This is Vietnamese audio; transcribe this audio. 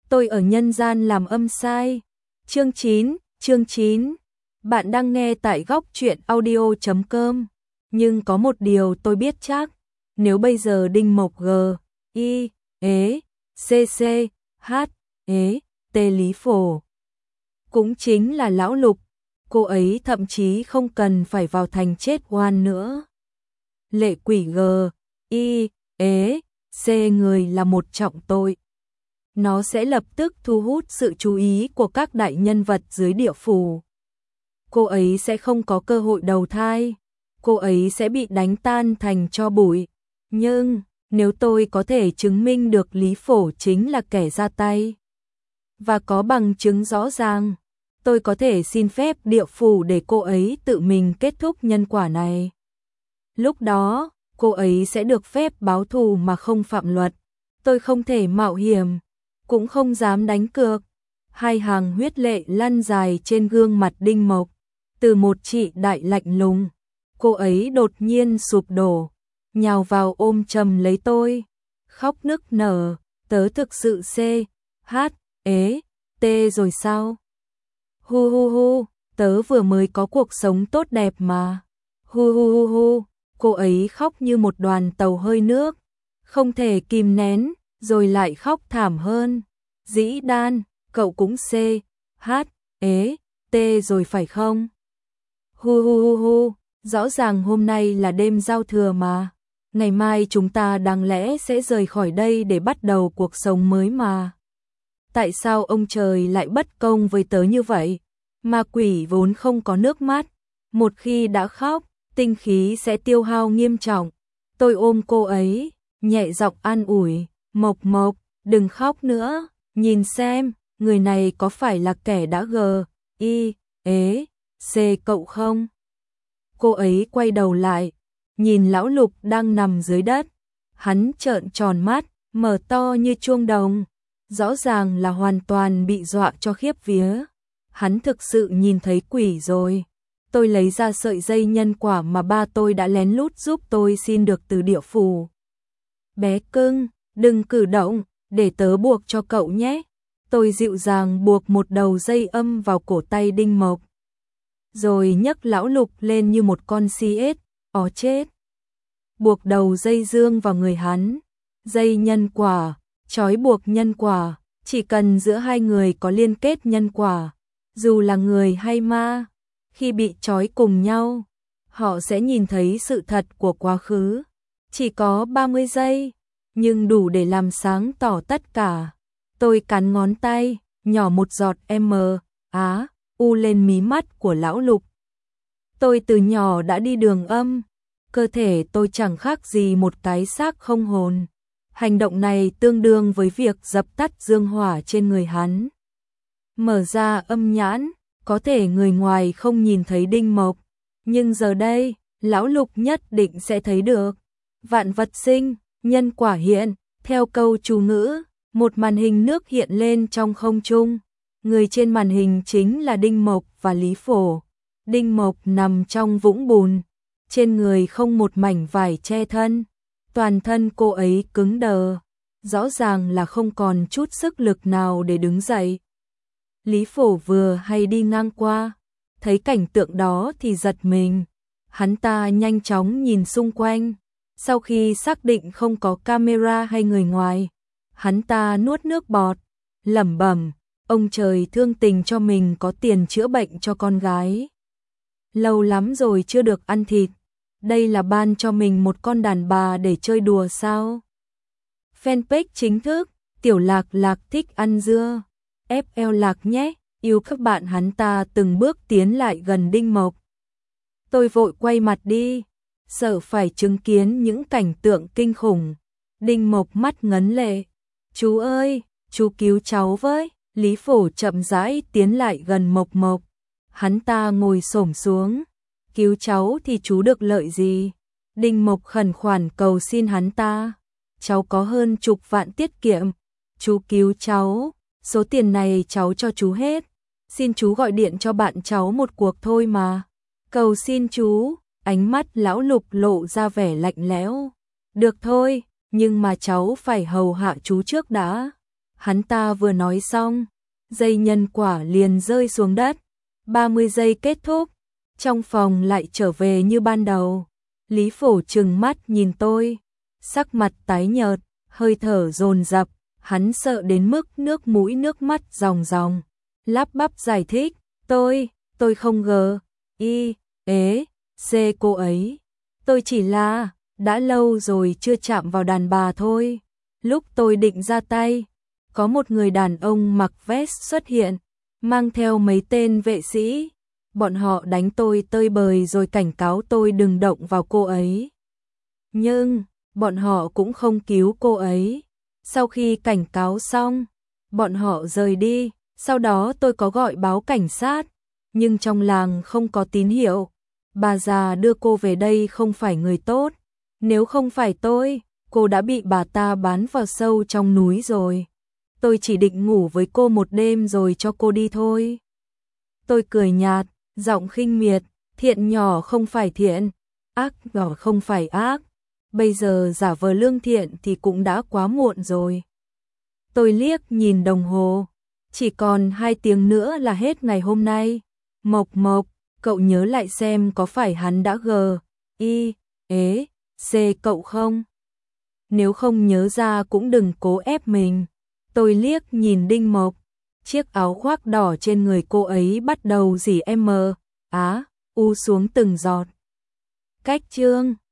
tôi ở nhân gian làm âm sai. Chương 9. Bạn đang nghe tại góc truyện audio.com. Nhưng có một điều tôi biết chắc, nếu bây giờ Đinh Mộc G, I, ế, C, H, ế, T Lý Phổ cũng chính là lão Lục, cô ấy thậm chí không cần phải vào thành chết oan nữa. Lệ quỷ G, I, ế, C người là một trọng tội. Nó sẽ lập tức thu hút sự chú ý của các đại nhân vật dưới địa phủ. Cô ấy sẽ không có cơ hội đầu thai, cô ấy sẽ bị đánh tan thành tro bụi. Nhưng, nếu tôi có thể chứng minh được Lý Phổ chính là kẻ ra tay, và có bằng chứng rõ ràng, tôi có thể xin phép địa phủ để cô ấy tự mình kết thúc nhân quả này. Lúc đó, cô ấy sẽ được phép báo thù mà không phạm luật. Tôi không thể mạo hiểm, cũng không dám đánh cược. Hai hàng huyết lệ lăn dài trên gương mặt Đinh Mộc. Từ một chị đại lạnh lùng, cô ấy đột nhiên sụp đổ, nhào vào ôm chầm lấy tôi, khóc nức nở. Tớ thực sự C, H, ế, T rồi sao? Hu hu hu, tớ vừa mới có cuộc sống tốt đẹp mà. Hu hu hu hu, cô ấy khóc như một đoàn tàu hơi nước, không thể kìm nén, rồi lại khóc thảm hơn. Dĩ Đan, cậu cũng C, H, ế, T rồi phải không? Hu hu hu hu, rõ ràng hôm nay là đêm giao thừa mà. Ngày mai chúng ta đáng lẽ sẽ rời khỏi đây để bắt đầu cuộc sống mới mà. Tại sao ông trời lại bất công với tớ như vậy? Ma quỷ vốn không có nước mắt, một khi đã khóc, tinh khí sẽ tiêu hao nghiêm trọng. Tôi ôm cô ấy, nhẹ giọng an ủi, Mộc Mộc, đừng khóc nữa, nhìn xem, người này có phải là kẻ đã G, I, ế, C cậu không? Cô ấy quay đầu lại, nhìn lão Lục đang nằm dưới đất. Hắn trợn tròn mắt, mở to như chuông đồng, rõ ràng là hoàn toàn bị dọa cho khiếp vía. Hắn thực sự nhìn thấy quỷ rồi. Tôi lấy ra sợi dây nhân quả mà ba tôi đã lén lút giúp tôi xin được từ địa phủ. Bé cưng, đừng cử động, để tớ buộc cho cậu nhé. Tôi dịu dàng buộc một đầu dây âm vào cổ tay Đinh Mộc, rồi nhấc lão Lục lên như một con si ếch, ó chết. Buộc đầu dây dương vào người hắn. Dây nhân quả, trói buộc nhân quả, chỉ cần giữa hai người có liên kết nhân quả, dù là người hay ma, khi bị trói cùng nhau, họ sẽ nhìn thấy sự thật của quá khứ. Chỉ có 30 giây, nhưng đủ để làm sáng tỏ tất cả. Tôi cắn ngón tay, nhỏ một giọt U lên mí mắt của lão Lục. Tôi từ nhỏ đã đi đường âm, cơ thể tôi chẳng khác gì một cái xác không hồn. Hành động này tương đương với việc dập tắt dương hỏa trên người hắn. Mở ra âm nhãn, có thể người ngoài không nhìn thấy Đinh Mộc, nhưng giờ đây, lão Lục nhất định sẽ thấy được. Vạn vật sinh, nhân quả hiện, theo câu chú ngữ, một màn hình nước hiện lên trong không trung. Người trên màn hình chính là Đinh Mộc và Lý Phổ. Đinh Mộc nằm trong vũng bùn, trên người không một mảnh vải che thân, toàn thân cô ấy cứng đờ, rõ ràng là không còn chút sức lực nào để đứng dậy. Lý Phổ vừa hay đi ngang qua, thấy cảnh tượng đó thì giật mình. Hắn ta nhanh chóng nhìn xung quanh, sau khi xác định không có camera hay người ngoài, hắn ta nuốt nước bọt, lẩm bẩm, ông trời thương tình cho mình có tiền chữa bệnh cho con gái. Lâu lắm rồi chưa được ăn thịt, đây là ban cho mình một con đàn bà để chơi đùa sao? Fanpage chính thức, Tiểu Lạc Lạc thích ăn dưa, FL Lạc nhé, yêu các bạn. Hắn ta từng bước tiến lại gần Đinh Mộc. Tôi vội quay mặt đi, sợ phải chứng kiến những cảnh tượng kinh khủng. Đinh Mộc mắt ngấn lệ, chú ơi, chú cứu cháu với. Lý Phổ chậm rãi tiến lại gần Mộc Mộc. Hắn ta ngồi xổm xuống, cứu cháu thì chú được lợi gì? Đinh Mộc khẩn khoản cầu xin hắn ta, cháu có hơn chục vạn tiết kiệm, chú cứu cháu, số tiền này cháu cho chú hết, xin chú gọi điện cho bạn cháu một cuộc thôi mà. Cầu xin chú. Ánh mắt lão Lục lộ ra vẻ lạnh lẽo. Được thôi, nhưng mà cháu phải hầu hạ chú trước đã. Hắn ta vừa nói xong, dây nhân quả liền rơi xuống đất. 30 giây kết thúc, trong phòng lại trở về như ban đầu. Lý Phổ trừng mắt nhìn tôi, sắc mặt tái nhợt, hơi thở dồn dập, hắn sợ đến mức nước mũi nước mắt ròng ròng, lắp bắp giải thích, tôi không ê cô ấy, tôi chỉ là, đã lâu rồi chưa chạm vào đàn bà thôi. Lúc tôi định ra tay, có một người đàn ông mặc vest xuất hiện, mang theo mấy tên vệ sĩ. Bọn họ đánh tôi tơi bời rồi cảnh cáo tôi đừng động vào cô ấy. Nhưng, bọn họ cũng không cứu cô ấy. Sau khi cảnh cáo xong, bọn họ rời đi. Sau đó tôi có gọi báo cảnh sát, nhưng trong làng không có tín hiệu. Bà già đưa cô về đây không phải người tốt. Nếu không phải tôi, cô đã bị bà ta bán vào sâu trong núi rồi. Tôi chỉ định ngủ với cô một đêm rồi cho cô đi thôi. Tôi cười nhạt, giọng khinh miệt, thiện nhỏ không phải thiện, ác nhỏ không phải ác. Bây giờ giả vờ lương thiện thì cũng đã quá muộn rồi. Tôi liếc nhìn đồng hồ, chỉ còn 2 tiếng nữa là hết ngày hôm nay. Mộc Mộc, cậu nhớ lại xem có phải hắn đã cậu không? Nếu không nhớ ra cũng đừng cố ép mình. Tôi liếc nhìn Đinh Mộc, chiếc áo khoác đỏ trên người cô ấy bắt đầu rỉ u xuống từng giọt. Cách chương